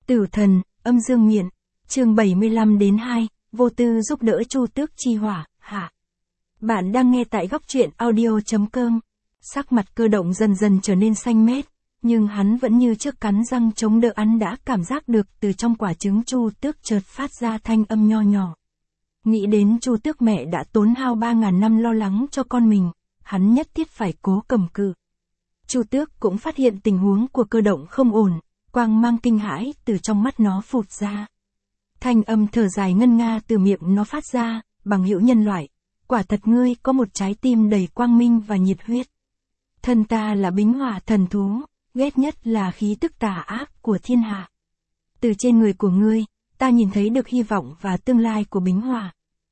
Tử thần, âm dương miện, chương 75-2, vô tư giúp đỡ Chu Tước chi hỏa, hạ. Bạn đang nghe tại góc truyện audio.com. Sắc mặt Cơ Động dần dần trở nên xanh mét, nhưng hắn vẫn như trước cắn răng chống đỡ. Hắn đã cảm giác được từ trong quả trứng Chu Tước chợt phát ra thanh âm nho nhỏ. Nghĩ đến Chu Tước mẹ đã tốn hao 3.000 năm lo lắng cho con mình, hắn nhất thiết phải cố cầm cự. Chu Tước cũng phát hiện tình huống của Cơ Động không ổn, quang mang kinh hãi từ trong mắt nó phụt ra. Thanh âm thở dài ngân nga từ miệng nó phát ra, bằng hữu nhân loại, quả thật ngươi có một trái tim đầy quang minh và nhiệt huyết. Thân ta là Bính Hỏa thần thú, ghét nhất là khí tức tà ác của thiên hạ. Từ trên người của ngươi, ta nhìn thấy được hy vọng và tương lai của Bính Hỏa.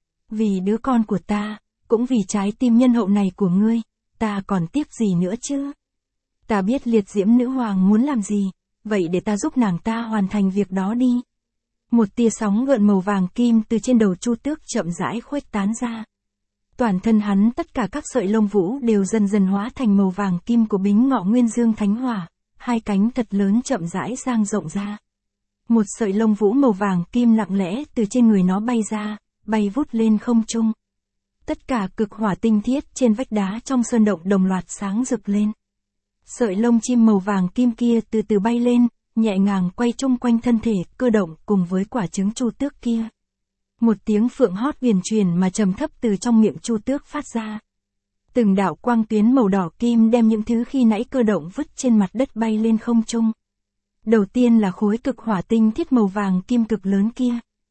Vì đứa con của ta, cũng vì trái tim nhân hậu này của ngươi, ta còn tiếc gì nữa chứ? Ta biết liệt diễm nữ hoàng muốn làm gì, vậy để ta giúp nàng ta hoàn thành việc đó đi. Một tia sóng gợn màu vàng kim từ trên đầu Chu Tước chậm rãi khuếch tán ra. Toàn thân hắn tất cả các sợi lông vũ đều dần dần hóa thành màu vàng kim của Bính Ngọ Nguyên Dương Thánh Hỏa, hai cánh thật lớn chậm rãi dang rộng ra. Một sợi lông vũ màu vàng kim lặng lẽ từ trên người nó bay ra, bay vút lên không trung. Tất cả cực hỏa tinh thiết trên vách đá trong sơn động đồng loạt sáng rực lên. Sợi lông chim màu vàng kim kia từ từ bay lên, nhẹ nhàng quay chung quanh thân thể Cơ Động cùng với quả trứng Chu Tước kia. Một tiếng phượng hót huyền truyền mà trầm thấp từ trong miệng Chu Tước phát ra. Từng đạo quang tuyến màu đỏ kim đem những thứ khi nãy Cơ Động vứt trên mặt đất bay lên không trung. Đầu tiên là khối cực hỏa tinh thiết màu vàng kim cực lớn kia.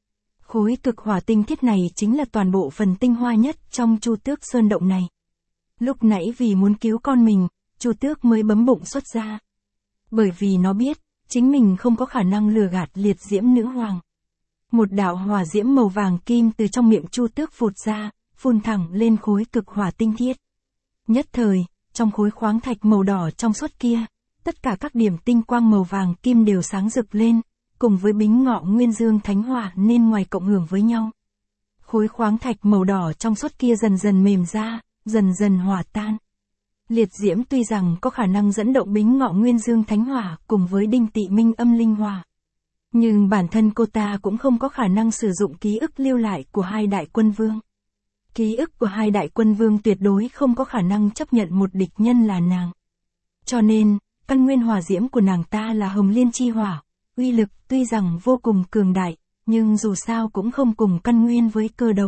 Khối cực hỏa tinh thiết này chính là toàn bộ phần tinh hoa nhất trong Chu Tước sơn động này. Lúc nãy vì muốn cứu con mình, Chu Tước mới bấm bụng xuất ra. Bởi vì nó biết, chính mình không có khả năng lừa gạt liệt diễm nữ hoàng. Một đạo hỏa diễm màu vàng kim từ trong miệng Chu Tước phụt ra, phun thẳng lên khối cực hỏa tinh thiết. Nhất thời, trong khối khoáng thạch màu đỏ trong suốt kia, tất cả các điểm tinh quang màu vàng kim đều sáng rực lên, cùng với Bính Ngọ Nguyên Dương Thánh Hỏa nên ngoài cộng hưởng với nhau. Khối khoáng thạch màu đỏ trong suốt kia dần dần mềm ra, dần dần hòa tan. Liệt diễm tuy rằng có khả năng dẫn động Bính Ngọ Nguyên Dương Thánh Hỏa cùng với Đinh Tị Minh Âm Linh Hỏa. Nhưng bản thân cô ta cũng không có khả năng sử dụng ký ức lưu lại của hai đại quân vương. Ký ức của hai đại quân vương tuyệt đối không có khả năng chấp nhận một địch nhân là nàng. Cho nên, căn nguyên hỏa diễm của nàng ta là Hồng Liên Chi Hỏa, uy lực tuy rằng vô cùng cường đại, nhưng dù sao cũng không cùng căn nguyên với Cơ Động.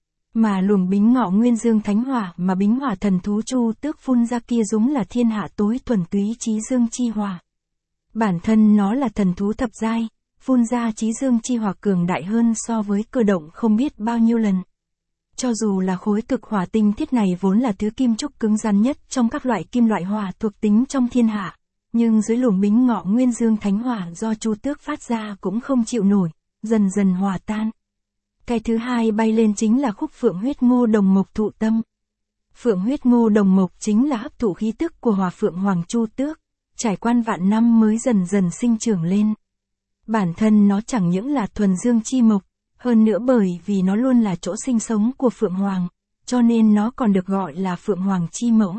Mà luồng Bính Ngọ Nguyên Dương Thánh Hỏa mà Bính Hỏa thần thú Chu Tước phun ra kia giống là thiên hạ tối thuần túy Chí Dương Chi Hỏa. Bản thân nó là thần thú thập giai, phun ra Chí Dương Chi Hỏa cường đại hơn so với Cơ Động không biết bao nhiêu lần. Cho dù là khối cực hỏa tinh thiết này vốn là thứ kim trúc cứng rắn nhất trong các loại kim loại hỏa thuộc tính trong thiên hạ, nhưng dưới luồng Bính Ngọ Nguyên Dương Thánh Hỏa do Chu Tước phát ra cũng không chịu nổi, dần dần hòa tan. Cái thứ hai bay lên chính là khúc Phượng Huyết Ngô Đồng Mộc Thụ Tâm. Phượng Huyết Ngô Đồng Mộc chính là hấp thụ khí tức của Hỏa Phượng Hoàng Chu Tước, trải qua vạn năm mới dần dần sinh trưởng lên. Bản thân nó chẳng những là thuần dương chi mộc, hơn nữa bởi vì nó luôn là chỗ sinh sống của Phượng Hoàng, cho nên nó còn được gọi là Phượng Hoàng chi mẫu.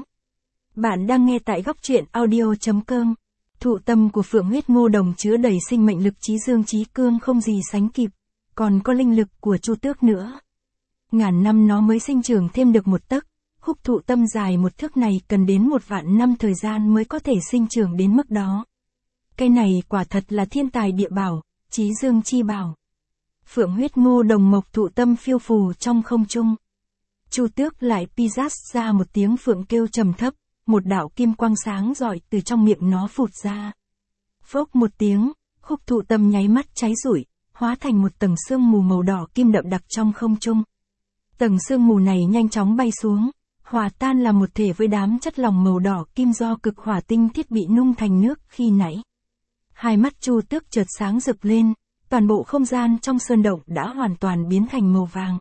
Bạn đang nghe tại góc truyện audio.com. Thụ tâm của Phượng Huyết Ngô Đồng chứa đầy sinh mệnh lực chí dương chí cương không gì sánh kịp, còn có linh lực của Chu Tước nữa. Ngàn năm nó mới sinh trưởng thêm được một tấc, húc thụ tâm dài một thước này cần đến 1.000 năm thời gian mới có thể sinh trưởng đến mức đó. Cây này quả thật là thiên tài địa bảo, chí dương chi bảo. Phượng Huyết Ngô Đồng Mộc thụ tâm phiêu phù trong không trung. Chu Tước lại pizzazz ra một tiếng phượng kêu trầm thấp, một đạo kim quang sáng rọi từ trong miệng nó phụt ra. Phốc một tiếng, khúc thụ tâm nháy mắt cháy rụi, hóa thành một tầng sương mù màu đỏ kim đậm đặc trong không trung. Tầng sương mù này nhanh chóng bay xuống, hòa tan là một thể với đám chất lỏng màu đỏ kim do cực hỏa tinh thiết bị nung thành nước khi nãy. Hai mắt Chu Tước chợt sáng rực lên, toàn bộ không gian trong sơn động đã hoàn toàn biến thành màu vàng.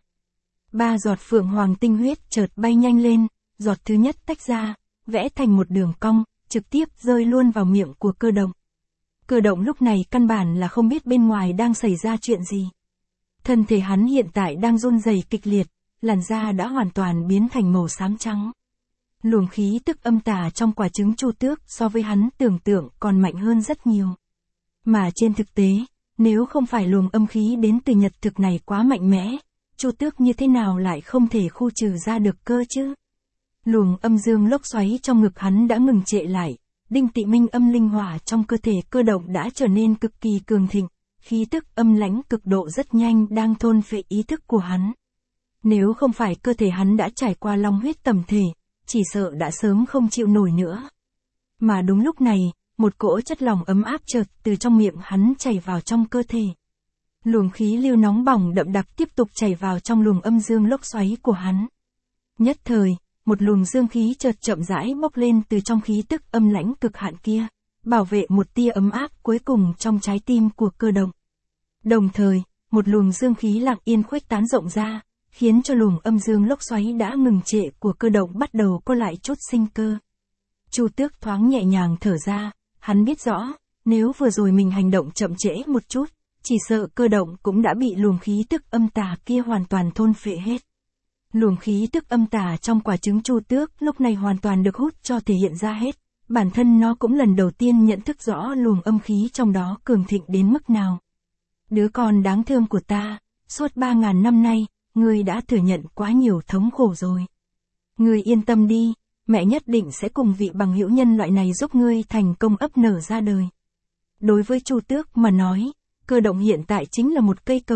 3 giọt phượng hoàng tinh huyết chợt bay nhanh lên, giọt thứ nhất tách ra, vẽ thành một đường cong, trực tiếp rơi luôn vào miệng của Cơ Động. Cơ Động lúc này căn bản là không biết bên ngoài đang xảy ra chuyện gì. Thân thể hắn hiện tại đang run rẩy kịch liệt, làn da đã hoàn toàn biến thành màu xám trắng. Luồng khí tức âm tà trong quả trứng Chu Tước so với hắn tưởng tượng còn mạnh hơn rất nhiều. Mà trên thực tế, nếu không phải luồng âm khí đến từ nhật thực này quá mạnh mẽ, Chu Tước như thế nào lại không thể khu trừ ra được cơ chứ? Luồng âm dương lốc xoáy trong ngực hắn đã ngừng trệ lại, Đinh Tị Minh âm linh hỏa trong cơ thể cơ động đã trở nên cực kỳ cường thịnh, khí tức âm lãnh cực độ rất nhanh đang thôn phệ ý thức của hắn. Nếu không phải cơ thể hắn đã trải qua long huyết tẩm thể, chỉ sợ đã sớm không chịu nổi nữa. Mà đúng lúc này, một cỗ chất lỏng ấm áp chợt từ trong miệng hắn chảy vào trong cơ thể. Luồng khí lưu nóng bỏng đậm đặc tiếp tục chảy vào trong luồng âm dương lốc xoáy của hắn. Nhất thời, một luồng dương khí chợt chậm rãi bốc lên từ trong khí tức âm lãnh cực hạn kia, bảo vệ một tia ấm áp cuối cùng trong trái tim của cơ động. Đồng thời, một luồng dương khí lặng yên khuếch tán rộng ra, khiến cho luồng âm dương lốc xoáy đã ngừng trệ của cơ động bắt đầu có lại chút sinh cơ. Chu Tước thoáng nhẹ nhàng thở ra, hắn biết rõ, nếu vừa rồi mình hành động chậm trễ một chút, chỉ sợ cơ động cũng đã bị luồng khí tức âm tà kia hoàn toàn thôn phệ hết. Luồng khí tức âm tà trong quả trứng Chu Tước lúc này hoàn toàn được hút cho thể hiện ra hết, bản thân nó cũng lần đầu tiên nhận thức rõ luồng âm khí trong đó cường thịnh đến mức nào. Đứa con đáng thương của ta, suốt 3.000 năm nay, ngươi đã thừa nhận quá nhiều thống khổ rồi. Ngươi yên tâm đi, mẹ nhất định sẽ cùng vị bằng hữu nhân loại này giúp ngươi thành công ấp nở ra đời. Đối với Chu Tước mà nói, cơ động hiện tại chính là một cây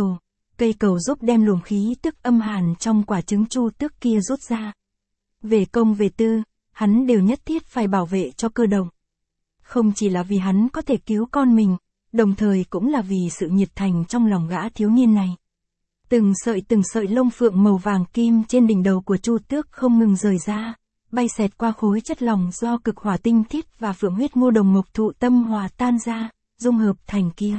cầu giúp đem luồng khí tức âm hàn trong quả trứng Chu Tước kia rút ra. Về công về tư, hắn đều nhất thiết phải bảo vệ cho cơ động. Không chỉ là vì hắn có thể cứu con mình, đồng thời cũng là vì sự nhiệt thành trong lòng gã thiếu niên này. Từng sợi lông phượng màu vàng kim trên đỉnh đầu của Chu Tước không ngừng rời ra, bay xẹt qua khối chất lỏng do cực hỏa tinh thiết và phượng huyết ngô đồng mộc thụ tâm hòa tan ra, dung hợp thành kia.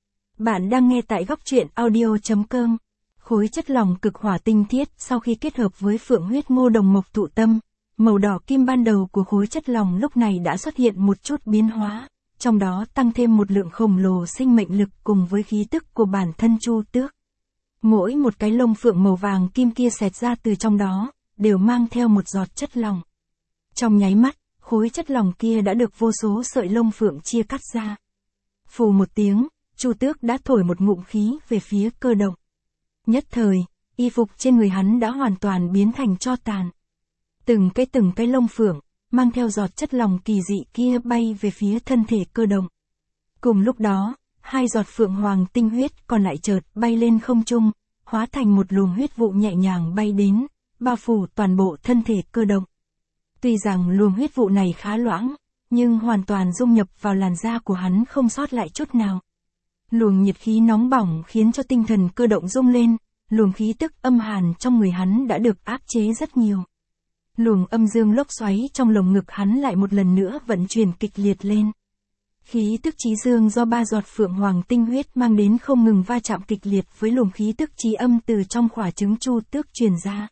Bạn đang nghe tại góc truyện audio.com. Khối chất lỏng cực hỏa tinh thiết sau khi kết hợp với phượng huyết ngô đồng mộc thụ tâm, màu đỏ kim ban đầu của khối chất lỏng lúc này đã xuất hiện một chút biến hóa, trong đó tăng thêm một lượng khổng lồ sinh mệnh lực cùng với khí tức của bản thân Chu Tước. Mỗi một cái lông phượng màu vàng kim kia xẹt ra từ trong đó, đều mang theo một giọt chất lỏng. Trong nháy mắt, khối chất lỏng kia đã được vô số sợi lông phượng chia cắt ra. Phù một tiếng, Chu Tước đã thổi một ngụm khí về phía cơ động. Nhất thời, y phục trên người hắn đã hoàn toàn biến thành tro tàn. Từng cái lông phượng, mang theo giọt chất lỏng kỳ dị kia bay về phía thân thể cơ động. Cùng lúc đó, 2 giọt phượng hoàng tinh huyết còn lại chợt bay lên không trung, hóa thành một luồng huyết vụ nhẹ nhàng bay đến, bao phủ toàn bộ thân thể cơ động. Tuy rằng luồng huyết vụ này khá loãng, nhưng hoàn toàn dung nhập vào làn da của hắn không sót lại chút nào. Luồng nhiệt khí nóng bỏng khiến cho tinh thần cơ động rung lên, luồng khí tức âm hàn trong người hắn đã được áp chế rất nhiều. Luồng âm dương lốc xoáy trong lồng ngực hắn lại một lần nữa vận chuyển kịch liệt lên. Khí tức chí dương do 3 giọt phượng hoàng tinh huyết mang đến không ngừng va chạm kịch liệt với luồng khí tức chí âm từ trong quả trứng Chu Tước truyền ra.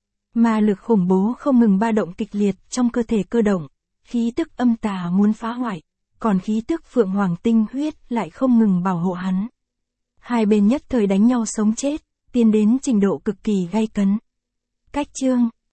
Ma lực khủng bố không ngừng ba động kịch liệt trong cơ thể cơ động, khí tức âm tà muốn phá hoại, còn khí tức phượng hoàng tinh huyết lại không ngừng bảo hộ hắn. Hai bên nhất thời đánh nhau sống chết, tiến đến trình độ cực kỳ gay cấn. Cách chương